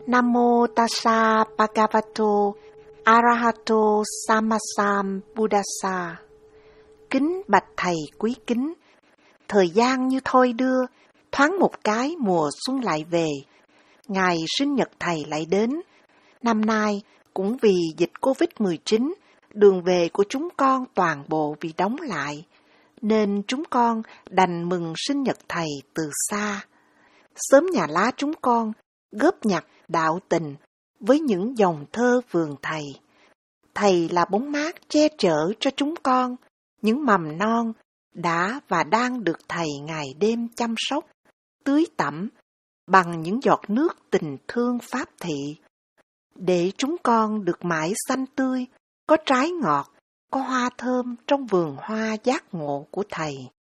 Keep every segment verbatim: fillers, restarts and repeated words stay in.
Nam mô Tassa Bhagavato Arahato Sammasambuddhassa. Kính bạch thầy quý kính, thời gian như thôi đưa, thoáng một cái mùa xuân lại về. Ngày sinh nhật thầy lại đến. Năm nay cũng vì dịch covid mười chín, đường về của chúng con toàn bộ bị đóng lại, nên chúng con đành mừng sinh nhật thầy từ xa. Xóm Nhà Lá chúng con góp nhặt đạo tình với những dòng thơ vườn thầy. Thầy là bóng mát che chở cho chúng con, những mầm non đã và đang được thầy ngày đêm chăm sóc, tưới tẩm bằng những giọt nước tình thương pháp thị, để chúng con được mãi xanh tươi, có trái ngọt, có hoa thơm trong vườn hoa giác ngộ của thầy.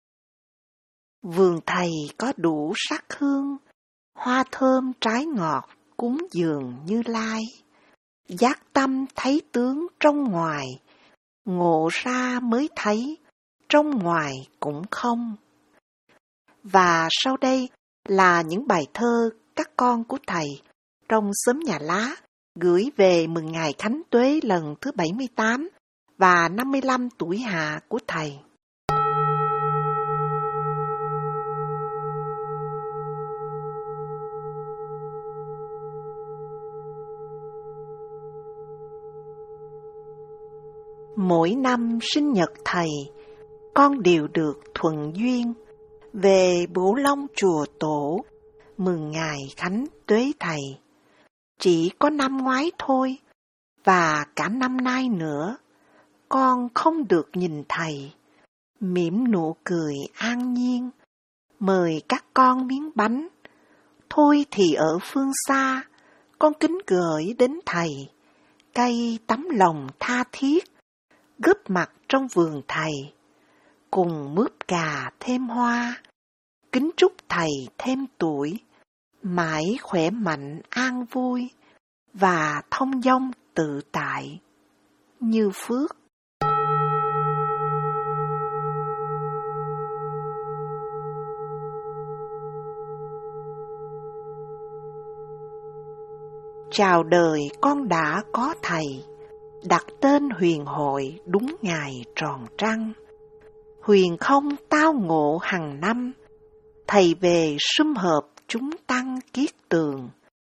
Vườn thầy có đủ sắc hương, hoa thơm trái ngọt cúng dường Như Lai. Giác tâm thấy tướng trong ngoài, ngộ ra mới thấy, trong ngoài cũng không. Và sau đây là những bài thơ các con của thầy trong xóm Nhà Lá gửi về mừng ngày Khánh Tuế lần thứ bảy mươi tám và năm mươi lăm tuổi hạ của thầy. Mỗi năm sinh nhật thầy, con đều được thuận duyên về Bửu Long chùa tổ mừng ngày Khánh Tuế thầy. Chỉ có năm ngoái thôi, và cả năm nay nữa, con không được nhìn thầy, mỉm nụ cười an nhiên, mời các con miếng bánh. Thôi thì ở phương xa, con kính gửi đến thầy, cây tấm lòng tha thiết, góp mặt trong vườn thầy, cùng mướp cà thêm hoa, kính chúc thầy thêm tuổi, mãi khỏe mạnh an vui, và thông dong tự tại, như phước. Chào đời con đã có thầy, đặt tên huyền hội đúng ngày tròn trăng. Huyền không tao ngộ hằng năm, thầy về sum họp chúng tăng kiết tường.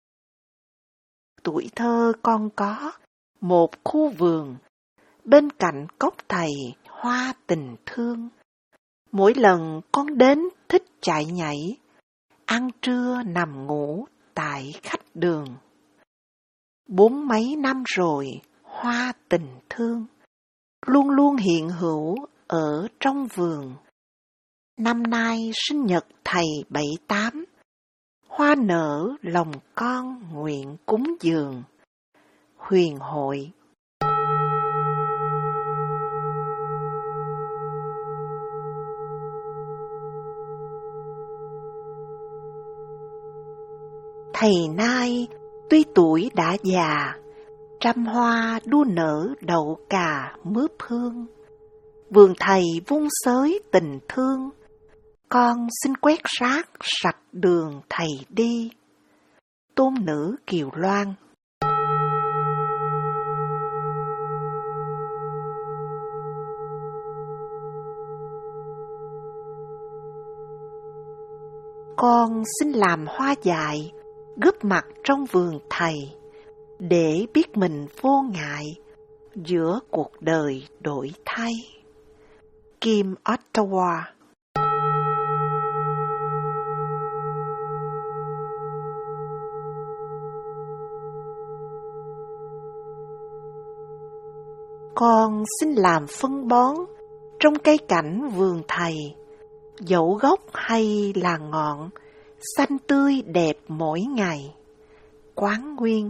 Tuổi thơ con có một khu vườn, bên cạnh cốc thầy hoa tình thương. Mỗi lần con đến thích chạy nhảy, ăn trưa nằm ngủ tại khách đường. Bốn mấy năm rồi, hoa tình thương luôn luôn hiện hữu ở trong vườn. Năm nay sinh nhật thầy bảy tám, hoa nở lòng con nguyện cúng dường. Huyền hội. Thầy nay tuy tuổi đã già, trăm hoa đua nở đậu cà mướp hương. Vườn thầy vung xới tình thương, con xin quét rác sạch đường thầy đi. Tôn nữ Kiều Loan. Con xin làm hoa dại, góp mặt trong vườn thầy, để biết mình vô ngại giữa cuộc đời đổi thay. Kim Ottawa. Con xin làm phân bón trong cây cảnh vườn thầy, dẫu gốc hay là ngọn, xanh tươi đẹp mỗi ngày. Quán Nguyên.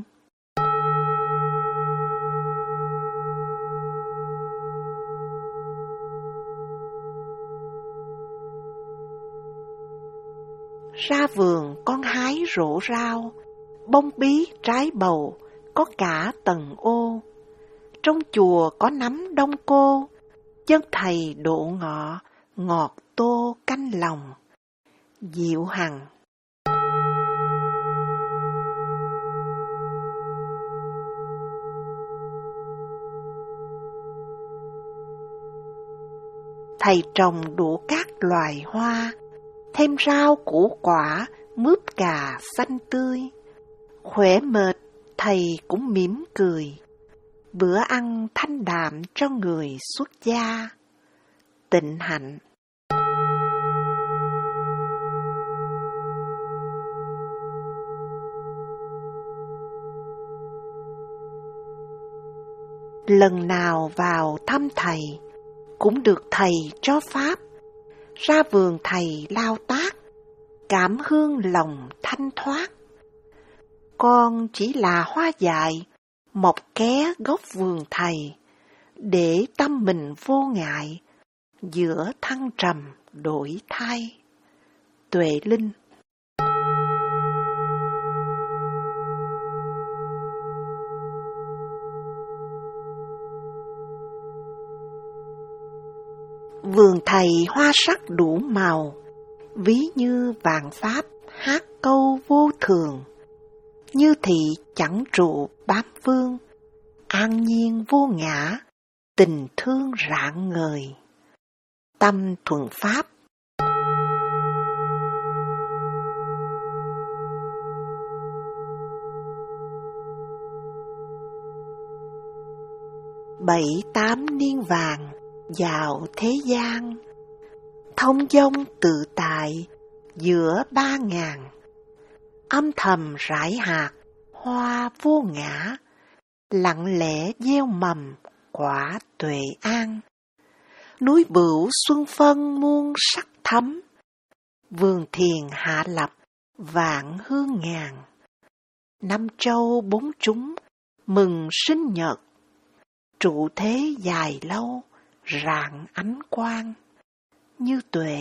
Ra vườn con hái rổ rau, bông bí trái bầu, có cả tầng ô. Trong chùa có nắm đông cô, chân thầy độ ngọ, ngọt tô canh lòng. Diệu Hằng. thầy trồng đủ các loài hoa, thêm rau củ quả, mướp cà xanh tươi. Khỏe mệt, thầy cũng mỉm cười, bữa ăn thanh đạm cho người xuất gia. Tịnh hạnh. Lần nào vào thăm thầy, cũng được thầy cho pháp, ra vườn thầy lao tác, cảm hương lòng thanh thoát. Con chỉ là hoa dại, mọc ké gốc vườn thầy, để tâm mình vô ngại, giữa thăng trầm đổi thay. Tuệ Linh. Vườn thầy hoa sắc đủ màu, ví như vạn pháp hát câu vô thường. Như thị chẳng trụ bám vương, an nhiên vô ngã, tình thương rạng ngời. Tâm thuần pháp. Bảy tám niên vàng vào thế gian, thông dong tự tại giữa ba ngàn. Âm thầm rải hạt hoa vô ngã, lặng lẽ gieo mầm quả tuệ an. Núi Bửu xuân phân muôn sắc thắm, vườn thiền hạ lập vạn hương ngàn. Năm châu bốn chúng mừng sinh nhật, trụ thế dài lâu rạng ánh quang như tuệ.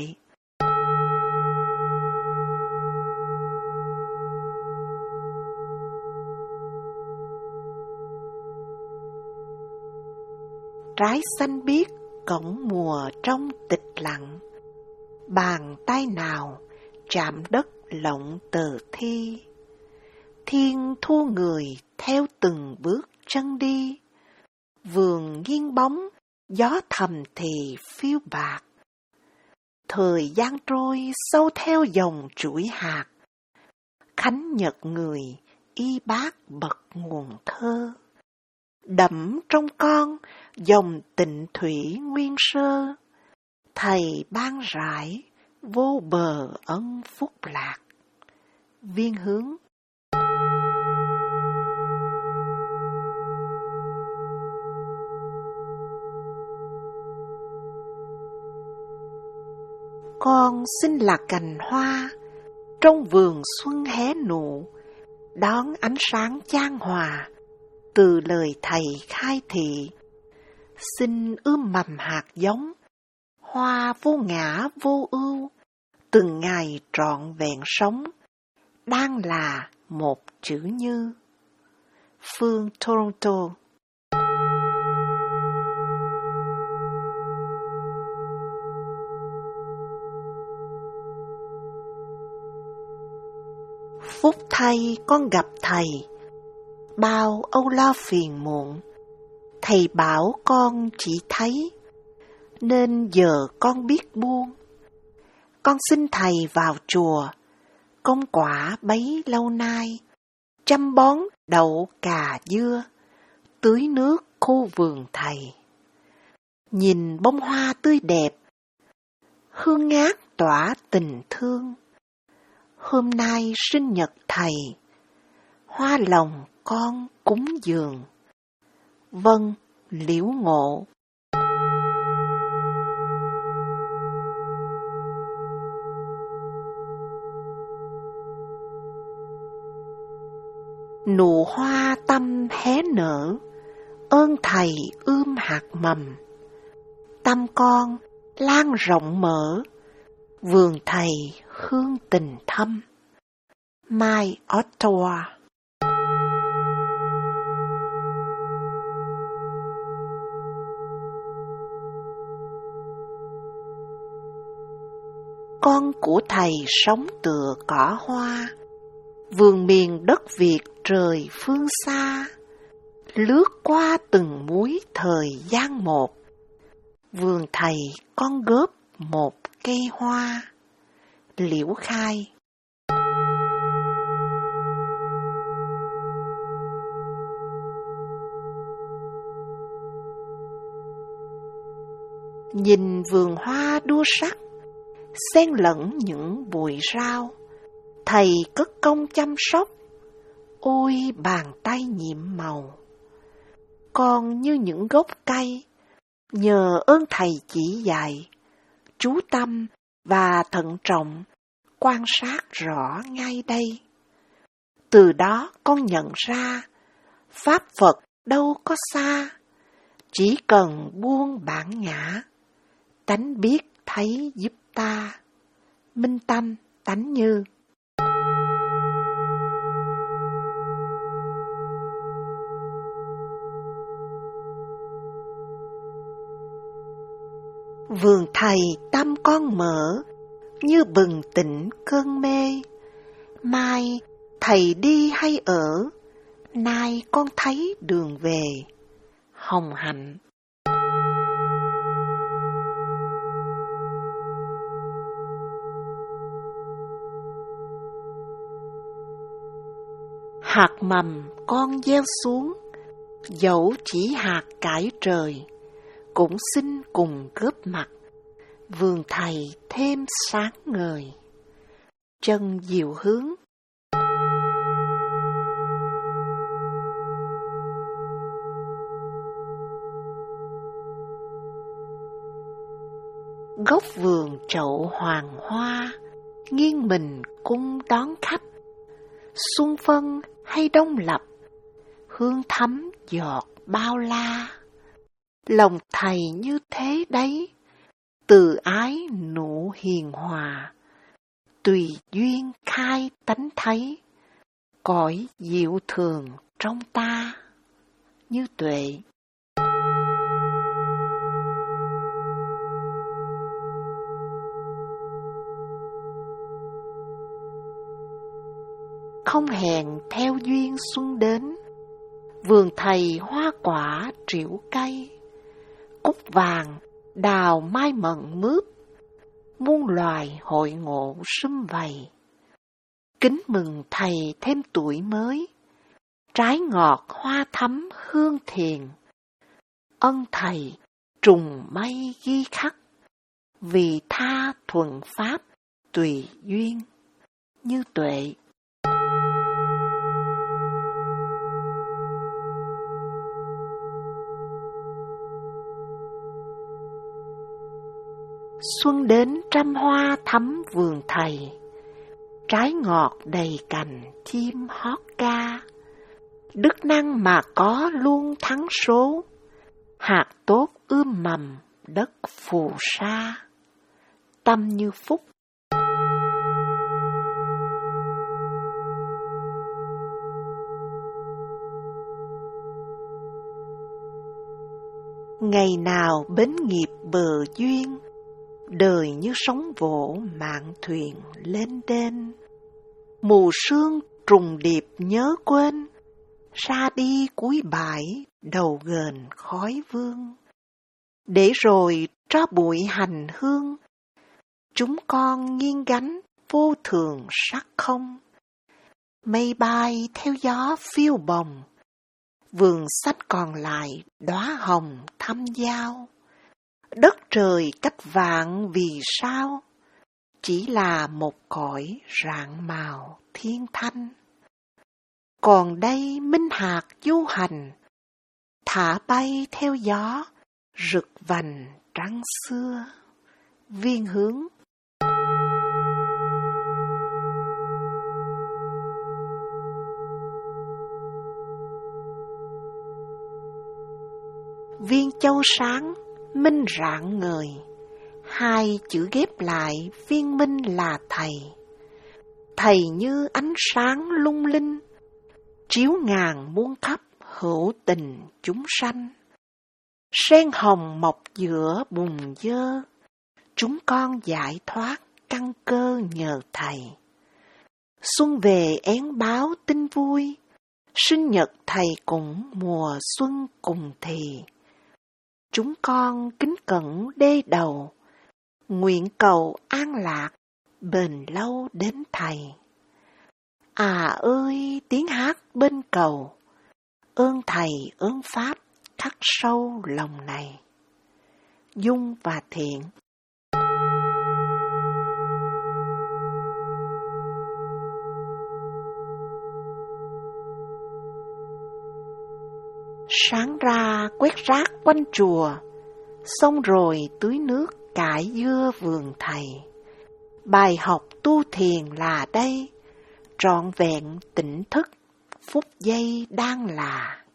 Trái xanh biếc cổng mùa trong tịch lặng, bàn tay nào chạm đất lộng tờ thi. Thiên thu người theo từng bước chân đi, vườn nghiêng bóng gió thầm thì phiêu bạc. Thời gian trôi sâu theo dòng chuỗi hạt, khánh nhật người y bác bậc nguồn thơ. Đậm trong con dòng tịnh thủy nguyên sơ, thầy ban rải vô bờ ân phúc lạc. Viên Hướng. Con xin là cành hoa trong vườn xuân hé nụ, đón ánh sáng chan hòa từ lời thầy khai thị. Xin ươm mầm hạt giống, hoa vô ngã vô ưu, từng ngày trọn vẹn sống, đang là một chữ Như. Phương, Toronto. Phúc thay con gặp thầy, bao âu lo phiền muộn. Thầy bảo con chỉ thấy, nên giờ con biết buông. Con xin thầy vào chùa, công quả bấy lâu nay, chăm bón đậu cà dưa, tưới nước khu vườn thầy. Nhìn bông hoa tươi đẹp, hương ngát tỏa tình thương. Hôm nay sinh nhật thầy, hoa lòng con cúng dường. Vâng, Liễu Ngộ. Nụ hoa tâm hé nở, ơn thầy ươm hạt mầm. Tâm con lan rộng mở, vườn thầy hương tình thâm. Mai, Ottawa. Con của thầy sống tựa cỏ hoa, vườn miền đất Việt trời phương xa, lướt qua từng múi thời gian một, Vườn thầy con góp một cây hoa. Liễu Khai. Nhìn vườn hoa đua sắc, xen lẫn những bụi rau, thầy cất công chăm sóc, ôi bàn tay nhiệm màu. Còn như những gốc cây, nhờ ơn thầy chỉ dạy, chú tâm và thận trọng, quan sát rõ ngay đây. Từ đó con nhận ra, Pháp Phật đâu có xa, chỉ cần buông bản ngã, tánh biết thấy giúp ta. Minh Tâm, Tánh Như. Vườn thầy tâm con mở, như bừng tỉnh cơn mê. Mai thầy đi hay ở, nay con thấy đường về. Hồng Hạnh. Hạt mầm con gieo xuống, dẫu chỉ hạt cải trời, cũng xin cùng góp mặt, vườn thầy thêm sáng ngời. Chân Diệu Hướng. Góc vườn chậu hoàng hoa, nghiêng mình cung đón khách. Xuân phân hay đông lập, hương thắm giọt bao la. Lòng thầy như thế đấy, từ ái nụ hiền hòa, tùy duyên khai tánh thấy, cõi diệu thường trong ta. Như Tuệ. Không hẹn theo duyên xuân đến, vườn thầy hoa quả triệu cây. Cúc vàng, đào mai mận mướp, muôn loài hội ngộ sum vầy. Kính mừng thầy thêm tuổi mới, trái ngọt hoa thắm hương thiền. Ân thầy trùng mây ghi khắc, vì tha thuần pháp tùy duyên. Như Tuệ. Xuân đến trăm hoa thắm vườn thầy, trái ngọt đầy cành chim hót ca. Đức năng mà có luôn thắng số, hạt tốt ươm mầm đất phù sa. Tâm Như Phúc. Ngày nào bến nghiệp bờ duyên, đời như sóng vỗ mạn thuyền lên đên. Mù sương trùng điệp nhớ quên, ra đi cuối bãi đầu ghềnh khói vương. Để rồi tro bụi hành hương, chúng con nghiêng gánh vô thường sắc không. Mây bay theo gió phiêu bồng, vườn sách còn lại đóa hồng thăm giao. Đất trời cách vạn vì sao, chỉ là một cõi rạng màu thiên thanh. Còn đây minh hạt du hành, thả bay theo gió, rực vành trắng xưa. Viên Hướng. Viên châu sáng, minh rạng ngời, hai chữ ghép lại viên minh là thầy. Thầy như ánh sáng lung linh, chiếu ngàn muôn khắp hữu tình chúng sanh. Sen hồng mọc giữa bùn dơ, chúng con giải thoát căn cơ nhờ thầy. Xuân về én báo tin vui, sinh nhật thầy cũng mùa xuân cùng thì. chúng con kính cẩn đê đầu, nguyện cầu an lạc, bền lâu đến Thầy. À ơi tiếng hát bên cầu, ơn Thầy ơn Pháp khắc sâu lòng này. Dung và Thiện. Sáng ra quét rác quanh chùa, xong rồi tưới nước cải dưa vườn Thầy. Bài học tu thiền là đây, trọn vẹn tỉnh thức, phút giây đang là.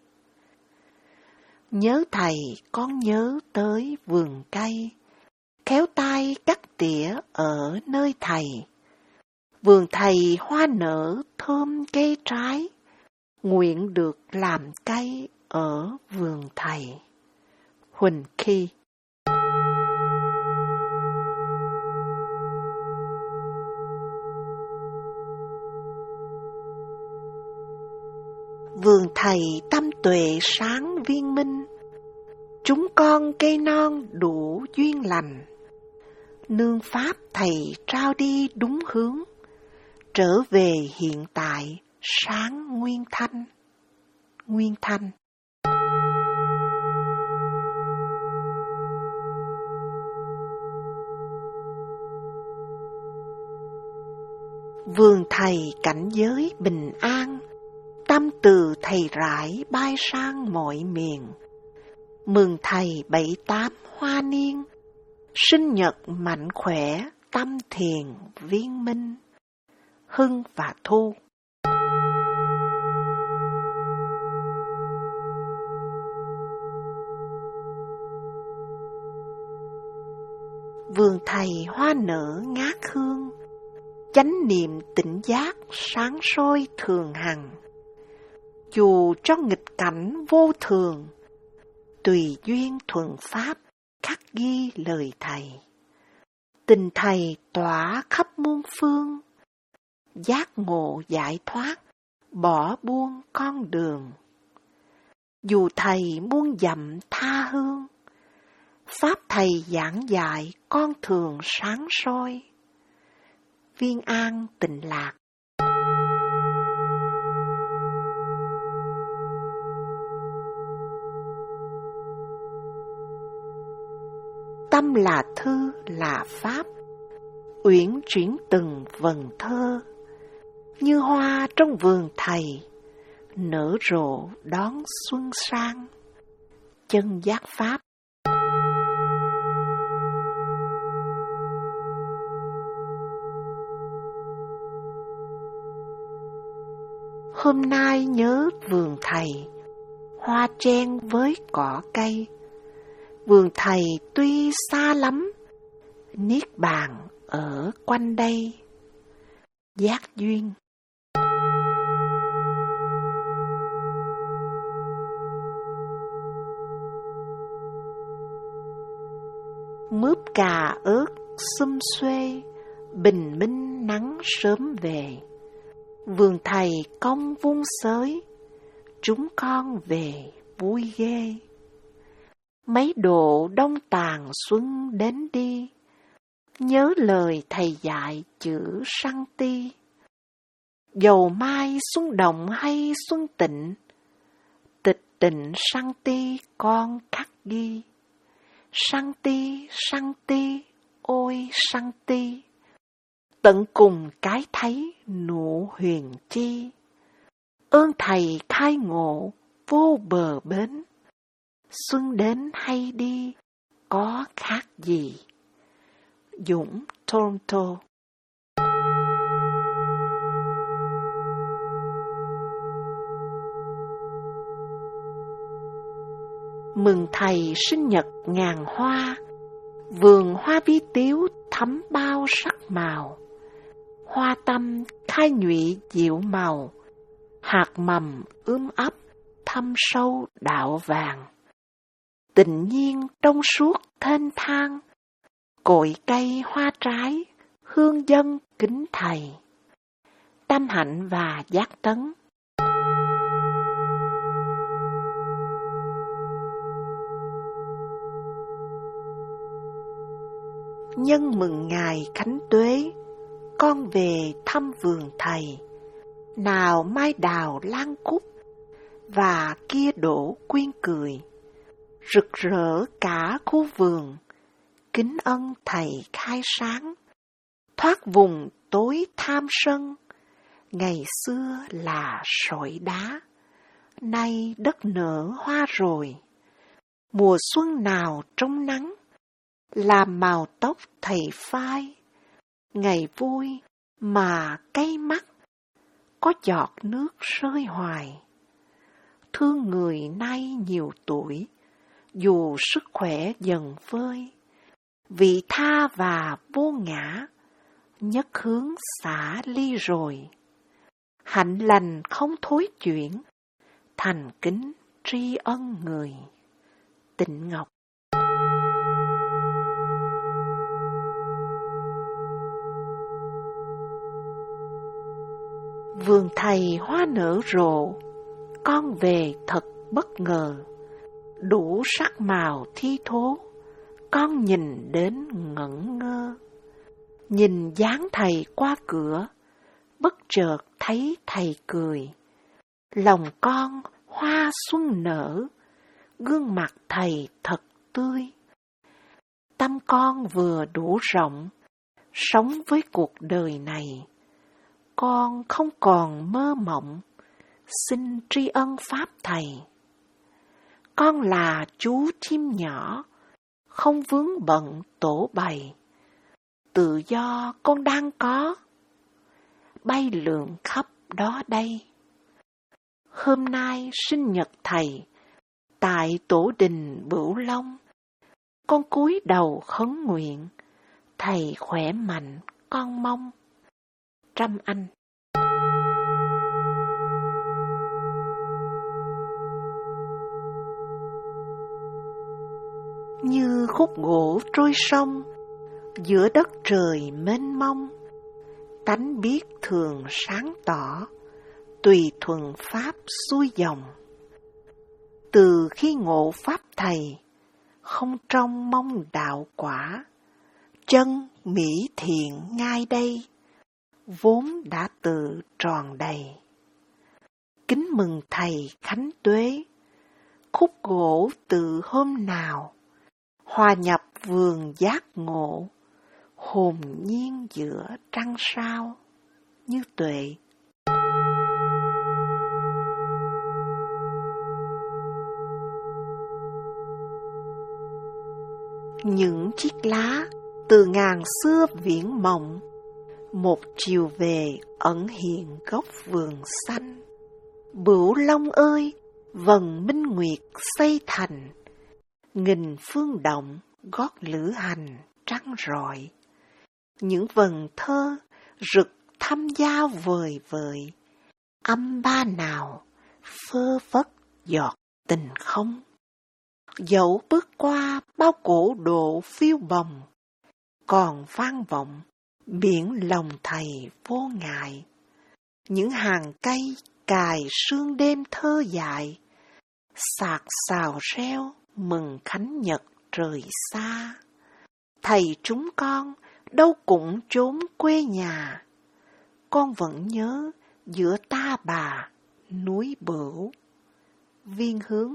Nhớ Thầy con nhớ tới vườn cây, khéo tay cắt tỉa ở nơi Thầy. Vườn Thầy hoa nở thơm cây trái, nguyện được làm cây ở vườn Thầy. Huỳnh Khi. Vườn Thầy tâm tuệ sáng viên minh, chúng con cây non đủ duyên lành. Nương Pháp Thầy trao đi đúng hướng, trở về hiện tại sáng nguyên thanh. Nguyên Thanh. Vườn Thầy cảnh giới bình an, tâm từ Thầy rải bay sang mọi miền. Mừng Thầy bảy tám hoa niên, sinh nhật mạnh khỏe, tâm thiền viên minh. Hưng và Thu. Vườn Thầy hoa nở ngát hương, chánh niệm tỉnh giác sáng soi thường hằng. Dù cho nghịch cảnh vô thường, tùy duyên thuận pháp khắc ghi lời Thầy. Tình Thầy tỏa khắp muôn phương, giác ngộ giải thoát, bỏ buông con đường. Dù Thầy muôn dặm tha hương, Pháp Thầy giảng dạy con thường sáng soi. Viên An Tịnh Lạc. Tâm là thư là Pháp, uyển chuyển từng vần thơ, như hoa trong vườn Thầy, nở rộ đón xuân sang. Chân Giác Pháp. Hôm nay nhớ vườn Thầy, hoa chen với cỏ cây. Vườn Thầy tuy xa lắm, niết bàn ở quanh đây. Giác Duyên. Mướp cà ớt xum xuê, bình minh nắng sớm về. Vườn Thầy công vung sới, chúng con về vui ghê. Mấy độ đông tàn xuân đến đi, nhớ lời Thầy dạy chữ Săn Ti. Dầu mai xuân động hay xuân tịnh, tịch tịnh Săn Ti con khắc ghi. Săn Ti, Săn Ti, ôi Săn Ti, tận cùng cái thấy nụ huyền chi. Ơn Thầy khai ngộ vô bờ bến, xuân đến hay đi có khác gì. Dũng, Toronto. Mừng Thầy sinh nhật ngàn hoa, vườn hoa vi tiếu thắm bao sắc màu. Hoa tâm khai nhụy dịu màu, hạt mầm ươm ấp thâm sâu đạo vàng. Tình nhiên trong suốt thênh thang, cội cây hoa trái hương dân kính Thầy. Tâm Hạnh và Giác Tấn. nhân mừng ngày Khánh Tuế, con về thăm vườn thầy. Nào mai đào lan cúc, và kia đổ quyên cười. Rực rỡ cả khu vườn, kính ân thầy khai sáng. Thoát vùng tối tham sân, ngày xưa là sỏi đá. Nay đất nở hoa rồi, mùa xuân nào trong nắng, làm màu tóc thầy phai. Ngày vui mà cay mắt, có giọt nước rơi hoài. Thương người nay nhiều tuổi, dù sức khỏe dần vơi. Vị tha và vô ngã, nhất hướng xả ly rồi. Hạnh lành không thối chuyển, thành kính tri ân người. Tịnh Ngọc. Vườn thầy hoa nở rộ, con về thật bất ngờ. Đủ sắc màu thi thố, con nhìn đến ngẩn ngơ. Nhìn dáng thầy qua cửa, bất chợt thấy thầy cười. Lòng con hoa xuân nở, gương mặt thầy thật tươi. Tâm con vừa đủ rộng, sống với cuộc đời này. Con không còn mơ mộng, xin tri ân pháp thầy. Con là chú chim nhỏ, không vướng bận tổ bày. Tự do con đang có, bay lượn khắp đó đây. Hôm nay sinh nhật thầy, tại tổ đình Bửu Long, con cúi đầu khấn nguyện, thầy khỏe mạnh con mong. Trâm Anh. Như khúc gỗ trôi sông, giữa đất trời mênh mông, tánh biết thường sáng tỏ, tùy thuận pháp xuôi dòng. Từ khi ngộ pháp thầy, không trông mong đạo quả, chân mỹ thiện ngay đây, vốn đã tự tròn đầy. Kính mừng thầy Khánh Tuế, khúc gỗ từ hôm nào, hòa nhập vườn giác ngộ, hồn nhiên giữa trăng sao. Như Tuệ. Những chiếc lá từ ngàn xưa viễn mộng, một chiều về ẩn hiện góc vườn xanh. Bửu Long ơi, vầng minh nguyệt xây thành, nghìn phương động gót lữ hành trăng rọi. Những vần thơ rực thăm giao vời vợi, âm ba nào phơ phất giọt tình không. Dẫu bước qua bao cổ độ phiêu bồng, còn vang vọng biển lòng thầy vô ngại. Những hàng cây cài sương đêm thơ dại, sạc xào reo mừng khánh nhật trời xa. Thầy chúng con đâu cũng trốn quê nhà, con vẫn nhớ giữa ta bà núi Bửu. Viên Hướng.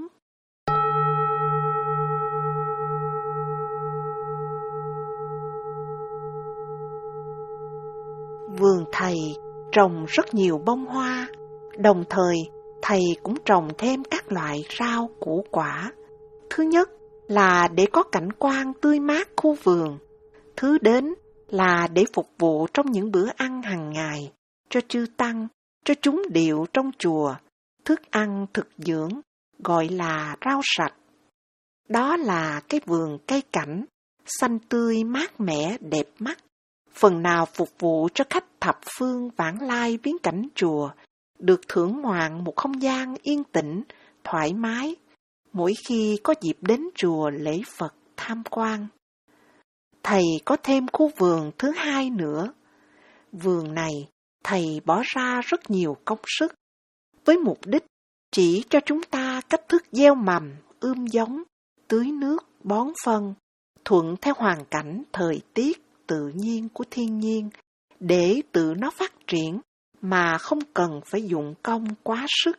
Vườn thầy trồng rất nhiều bông hoa, đồng thời thầy cũng trồng thêm các loại rau củ quả. Thứ nhất là để có cảnh quan tươi mát khu vườn, thứ đến là để phục vụ trong những bữa ăn hàng ngày, cho chư tăng, cho chúng điệu trong chùa, thức ăn thực dưỡng, gọi là rau sạch. Đó là cái vườn cây cảnh, xanh tươi mát mẻ đẹp mắt, phần nào phục vụ cho khách thập phương vãng lai viếng cảnh chùa, được thưởng ngoạn một không gian yên tĩnh, thoải mái, mỗi khi có dịp đến chùa lễ Phật tham quan. Thầy có thêm khu vườn thứ hai nữa. Vườn này, thầy bỏ ra rất nhiều công sức, với mục đích chỉ cho chúng ta cách thức gieo mầm, ươm giống, tưới nước, bón phân, thuận theo hoàn cảnh thời tiết tự nhiên của thiên nhiên để tự nó phát triển mà không cần phải dụng công quá sức.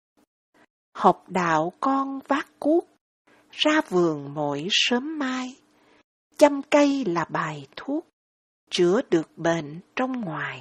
Học đạo con vác cuốc, ra vườn mỗi sớm mai, chăm cây là bài thuốc, chữa được bệnh trong ngoài.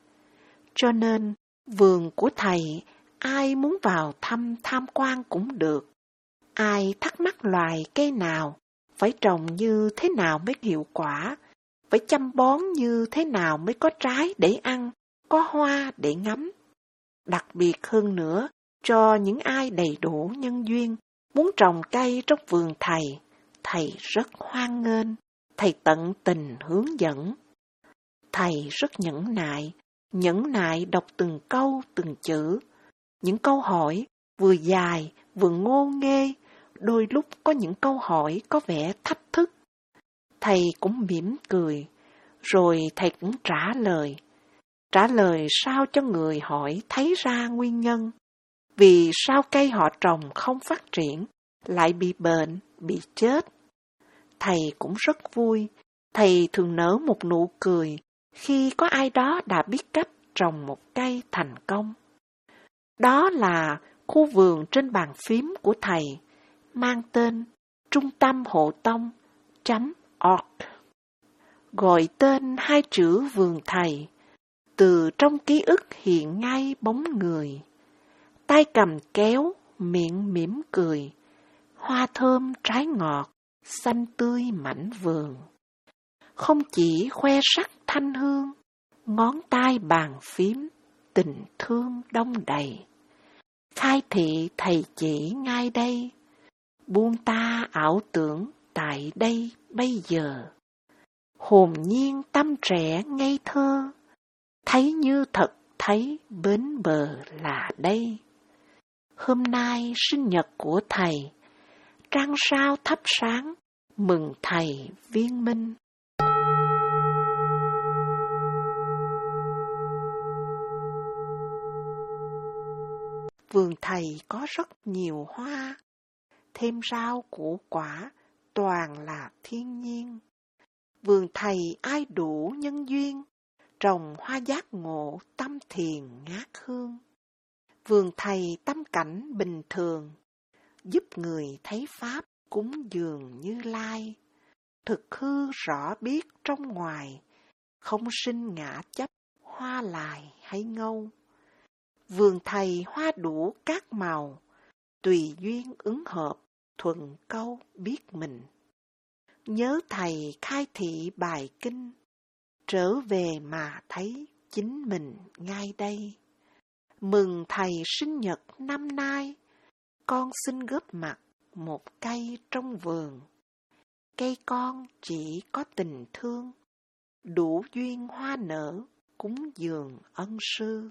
Cho nên, vườn của thầy, ai muốn vào thăm tham quan cũng được. Ai thắc mắc loài cây nào, phải trồng như thế nào mới hiệu quả, phải chăm bón như thế nào mới có trái để ăn, có hoa để ngắm. Đặc biệt hơn nữa, cho những ai đầy đủ nhân duyên, muốn trồng cây trong vườn thầy, thầy rất hoan nghênh, thầy tận tình hướng dẫn. Thầy rất nhẫn nại, nhẫn nại đọc từng câu, từng chữ. Những câu hỏi vừa dài, vừa ngô nghê, đôi lúc có những câu hỏi có vẻ thách thức. Thầy cũng mỉm cười, rồi thầy cũng trả lời. Trả lời sao cho người hỏi thấy ra nguyên nhân. Vì sao cây họ trồng không phát triển, lại bị bệnh, bị chết. Thầy cũng rất vui, thầy thường nở một nụ cười khi có ai đó đã biết cách trồng một cây thành công. Đó là khu vườn trên bàn phím của thầy, mang tên trung tâm hộ tông chấm org. Gọi tên hai chữ vườn thầy, từ trong ký ức hiện ngay bóng người. Tay cầm kéo, miệng mỉm cười, hoa thơm trái ngọt, xanh tươi mảnh vườn. Không chỉ khoe sắc thanh hương, ngón tay bàn phím, tình thương đông đầy. Khai thị thầy chỉ ngay đây, buông ta ảo tưởng tại đây bây giờ. Hồn nhiên tâm trẻ ngây thơ, thấy như thật thấy bến bờ là đây. Hôm nay sinh nhật của thầy, trăng sao thắp sáng, mừng thầy viên minh. Vườn thầy có rất nhiều hoa, thêm rau củ quả, toàn là thiên nhiên. Vườn thầy ai đủ nhân duyên, trồng hoa giác ngộ tâm thiền ngát hương. Vườn thầy tâm cảnh bình thường, giúp người thấy Pháp cúng dường Như Lai. Thực hư rõ biết trong ngoài, không sinh ngã chấp, hoa lại hay ngâu. Vườn thầy hoa đủ các màu, tùy duyên ứng hợp, thuận câu biết mình. Nhớ thầy khai thị bài kinh, trở về mà thấy chính mình ngay đây. Mừng thầy sinh nhật năm nay, con xin góp mặt một cây trong vườn. Cây con chỉ có tình thương, đủ duyên hoa nở, cúng dường ân sư.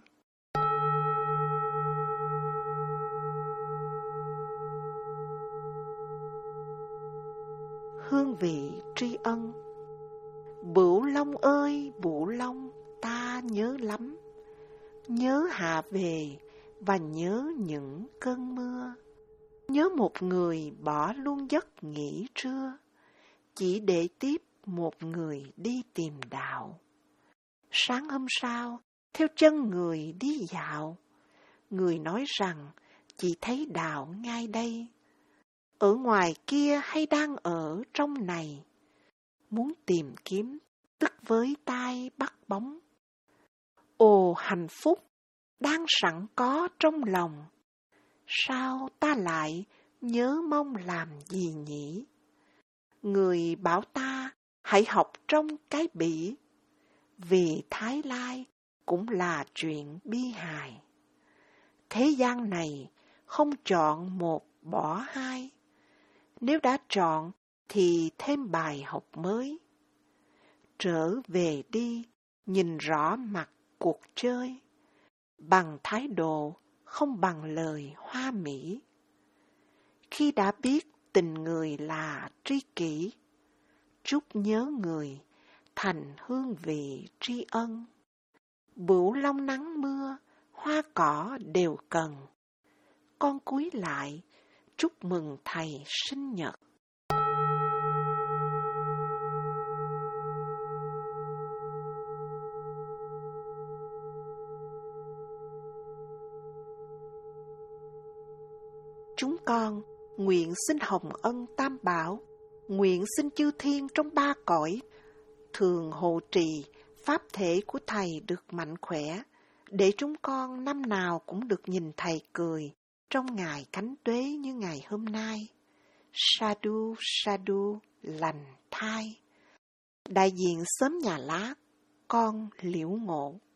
Hương vị tri ân. Bửu Long ơi Bửu Long, ta nhớ lắm, nhớ hạ về và nhớ những cơn mưa. Nhớ một người bỏ luôn giấc nghỉ trưa, chỉ để tiếp một người đi tìm đạo. Sáng hôm sau, theo chân người đi dạo, người nói rằng chỉ thấy đạo ngay đây. Ở ngoài kia hay đang ở trong này, muốn tìm kiếm, tức với tay bắt bóng. Ồ hạnh phúc, đang sẵn có trong lòng, sao ta lại nhớ mong làm gì nhỉ? Người bảo ta hãy học trong cái bỉ, vì Thái Lai cũng là chuyện bi hài. Thế gian này không chọn một bỏ hai, nếu đã chọn thì thêm bài học mới. Trở về đi, nhìn rõ mặt cuộc chơi, bằng thái độ không bằng lời hoa mỹ. Khi đã biết tình người là tri kỷ, chúc nhớ người thành hương vị tri ân. Bửu Long nắng mưa, hoa cỏ đều cần. Con cúi lại, chúc mừng thầy sinh nhật. con nguyện xin hồng ân tam bảo, nguyện xin chư thiên trong ba cõi thường hộ trì pháp thể của thầy được mạnh khỏe, để chúng con năm nào cũng được nhìn thầy cười trong ngày khánh tuế như ngày hôm nay. Sadhu, sadhu, lành thai. Đại diện xóm Nhà Lá, con Liễu Ngộ.